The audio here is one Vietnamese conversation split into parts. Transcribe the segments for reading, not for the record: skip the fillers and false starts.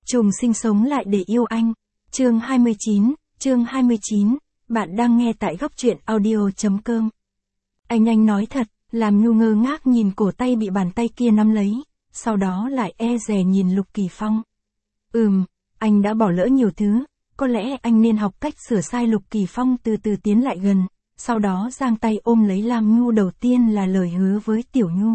Trùng sinh sống lại để yêu anh. Chương 29, bạn đang nghe tại góc truyện audio.com. Anh nói thật, làm Nhu ngơ ngác nhìn cổ tay bị bàn tay kia nắm lấy, sau đó lại e dè nhìn Lục Kỳ Phong. Anh đã bỏ lỡ nhiều thứ, có lẽ anh nên học cách sửa sai. Lục Kỳ Phong từ từ tiến lại gần, sau đó giang tay ôm lấy Lam Nhu. Đầu tiên là lời hứa với Tiểu Nhu.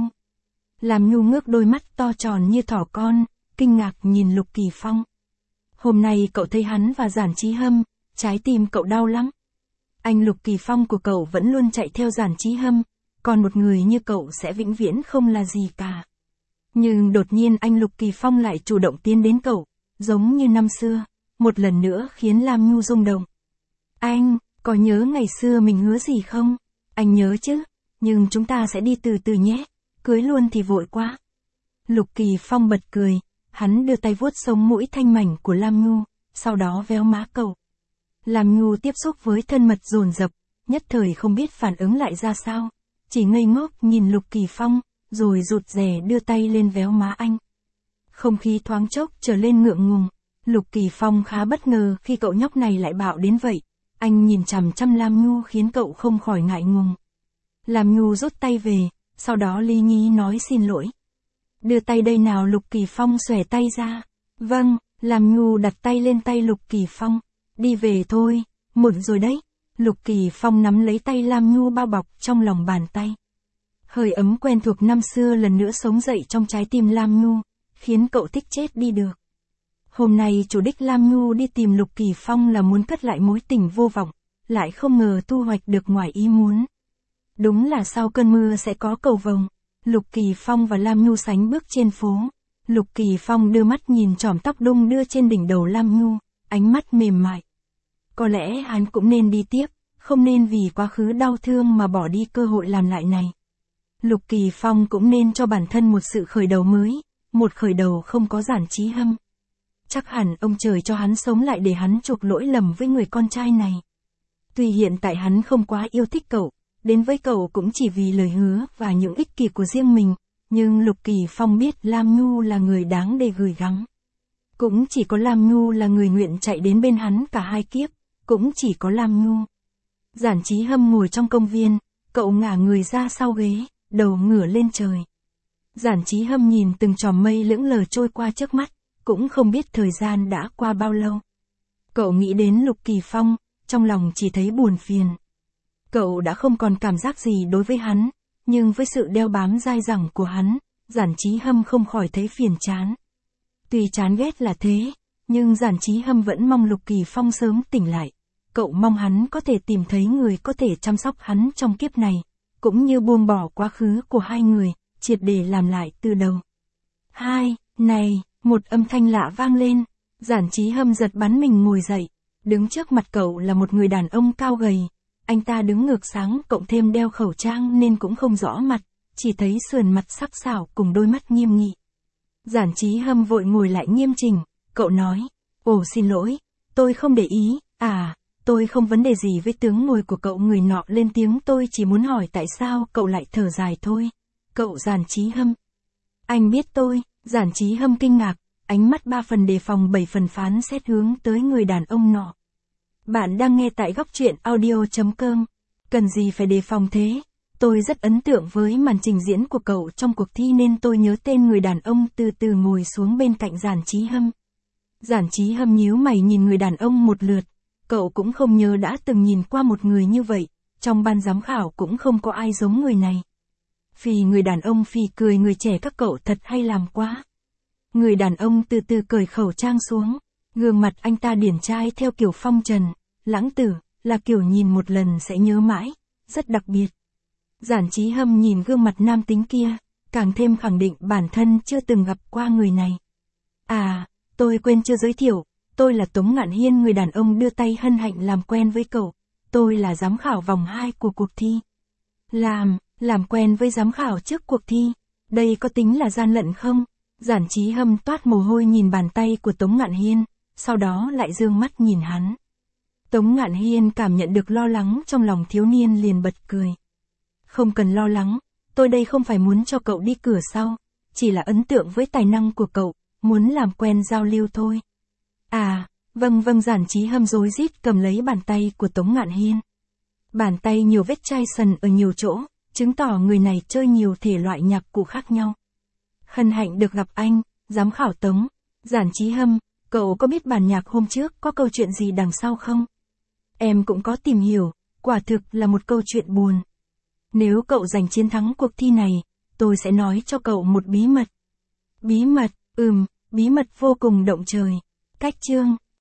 Lam Nhu ngước đôi mắt to tròn như thỏ con, kinh ngạc nhìn Lục Kỳ Phong. Hôm nay cậu thấy hắn và Giản Chí Hâm, trái tim cậu đau lắm. Anh Lục Kỳ Phong của cậu vẫn luôn chạy theo Giản Chí Hâm, còn một người như cậu sẽ vĩnh viễn không là gì cả. Nhưng đột nhiên anh Lục Kỳ Phong lại chủ động tiến đến cậu, giống như năm xưa, một lần nữa khiến Lam Nhu rung động. Anh, có nhớ ngày xưa mình hứa gì không? Anh nhớ chứ, nhưng chúng ta sẽ đi từ từ nhé, cưới luôn thì vội quá. Lục Kỳ Phong bật cười, hắn đưa tay vuốt sống mũi thanh mảnh của Lam Nhu, sau đó véo má cậu. Lam Nhu tiếp xúc với thân mật dồn dập, nhất thời không biết phản ứng lại ra sao, chỉ ngây ngốc nhìn Lục Kỳ Phong, rồi rụt rè đưa tay lên véo má anh. Không khí thoáng chốc trở lên ngượng ngùng, Lục Kỳ Phong khá bất ngờ khi cậu nhóc này lại bạo đến vậy. Anh nhìn chằm chằm Lam Nhu khiến cậu không khỏi ngại ngùng. Lam Nhu rút tay về, sau đó lý nhí nói xin lỗi. Đưa tay đây nào. Lục Kỳ Phong xòe tay ra. Vâng, Lam Nhu đặt tay lên tay Lục Kỳ Phong. Đi về thôi, muộn rồi đấy. Lục Kỳ Phong nắm lấy tay Lam Nhu bao bọc trong lòng bàn tay. Hơi ấm quen thuộc năm xưa lần nữa sống dậy trong trái tim Lam Nhu, khiến cậu thích chết đi được. Hôm nay chủ đích Lam Nhu đi tìm Lục Kỳ Phong là muốn cất lại mối tình vô vọng, lại không ngờ thu hoạch được ngoài ý muốn. Đúng là sau cơn mưa sẽ có cầu vồng. Lục Kỳ Phong và Lam Nhu sánh bước trên phố. Lục Kỳ Phong đưa mắt nhìn chòm tóc đung đưa trên đỉnh đầu Lam Nhu, ánh mắt mềm mại. Có lẽ hắn cũng nên đi tiếp, không nên vì quá khứ đau thương mà bỏ đi cơ hội làm lại này. Lục Kỳ Phong cũng nên cho bản thân một sự khởi đầu mới, một khởi đầu không có Giản Chí Hâm. Chắc hẳn ông trời cho hắn sống lại để hắn chuộc lỗi lầm với người con trai này. Tuy hiện tại hắn không quá yêu thích cậu, đến với cậu cũng chỉ vì lời hứa và những ích kỷ của riêng mình, nhưng Lục Kỳ Phong biết Lam Nhu là người đáng để gửi gắm. Cũng chỉ có Lam Nhu là người nguyện chạy đến bên hắn cả hai kiếp, cũng chỉ có Lam Nhu. Giản Chí Hâm ngồi trong công viên, cậu ngả người ra sau ghế, đầu ngửa lên trời. Giản Chí Hâm nhìn từng chòm mây lững lờ trôi qua trước mắt, cũng không biết thời gian đã qua bao lâu. Cậu nghĩ đến Lục Kỳ Phong, trong lòng chỉ thấy buồn phiền. Cậu đã không còn cảm giác gì đối với hắn, nhưng với sự đeo bám dai dẳng của hắn, Giản Chí Hâm không khỏi thấy phiền chán. Tuy chán ghét là thế, nhưng Giản Chí Hâm vẫn mong Lục Kỳ Phong sớm tỉnh lại. Cậu mong hắn có thể tìm thấy người có thể chăm sóc hắn trong kiếp này, cũng như buông bỏ quá khứ của hai người, triệt để làm lại từ đầu. Này, một âm thanh lạ vang lên. Giản Chí Hâm giật bắn mình ngồi dậy. Đứng trước mặt cậu là một người đàn ông cao gầy. Anh ta đứng ngược sáng cộng thêm đeo khẩu trang nên cũng không rõ mặt, chỉ thấy sườn mặt sắc sảo cùng đôi mắt nghiêm nghị. Giản Chí Hâm vội ngồi lại nghiêm chỉnh, cậu nói, xin lỗi, tôi không để ý, tôi không vấn đề gì với tướng ngồi của cậu. Người nọ lên tiếng, tôi chỉ muốn hỏi tại sao cậu lại thở dài thôi. Cậu Giản Chí Hâm. Anh biết tôi. Giản Chí Hâm kinh ngạc, ánh mắt 3 phần đề phòng 7 phần phán xét hướng tới người đàn ông nọ. Bạn đang nghe tại góc truyện audio.com. Cần gì phải đề phòng thế? Tôi rất ấn tượng với màn trình diễn của cậu trong cuộc thi nên tôi nhớ tên. Người đàn ông từ từ ngồi xuống bên cạnh Giản Chí Hâm. Giản Chí Hâm nhíu mày nhìn người đàn ông một lượt. Cậu cũng không nhớ đã từng nhìn qua một người như vậy, trong ban giám khảo cũng không có ai giống người này. Người đàn ông phì cười, người trẻ các cậu thật hay làm quá. Người đàn ông từ từ cởi khẩu trang xuống, gương mặt anh ta điển trai theo kiểu phong trần, lãng tử, là kiểu nhìn một lần sẽ nhớ mãi, rất đặc biệt. Giản Chí Hâm nhìn gương mặt nam tính kia, càng thêm khẳng định bản thân chưa từng gặp qua người này. Tôi quên chưa giới thiệu, tôi là Tống Ngạn Hiên. Người đàn ông đưa tay hân hạnh làm quen với cậu, tôi là giám khảo vòng 2 của cuộc thi. Làm quen với giám khảo trước cuộc thi, đây có tính là gian lận không? Giản Chí Hâm toát mồ hôi nhìn bàn tay của Tống Ngạn Hiên, sau đó lại dương mắt nhìn hắn. Tống Ngạn Hiên cảm nhận được lo lắng trong lòng thiếu niên liền bật cười. Không cần lo lắng, tôi đây không phải muốn cho cậu đi cửa sau, chỉ là ấn tượng với tài năng của cậu, muốn làm quen giao lưu thôi. À, vâng Giản Chí Hâm rối rít cầm lấy bàn tay của Tống Ngạn Hiên. Bàn tay nhiều vết chai sần ở nhiều chỗ, chứng tỏ người này chơi nhiều thể loại nhạc cụ khác nhau. Hân hạnh được gặp anh, giám khảo Tống. Giản Chí Hâm, cậu có biết bản nhạc hôm trước có câu chuyện gì đằng sau không? Em cũng có tìm hiểu, quả thực là một câu chuyện buồn. Nếu cậu giành chiến thắng cuộc thi này, tôi sẽ nói cho cậu một bí mật. Bí mật, bí mật vô cùng động trời. Cách chương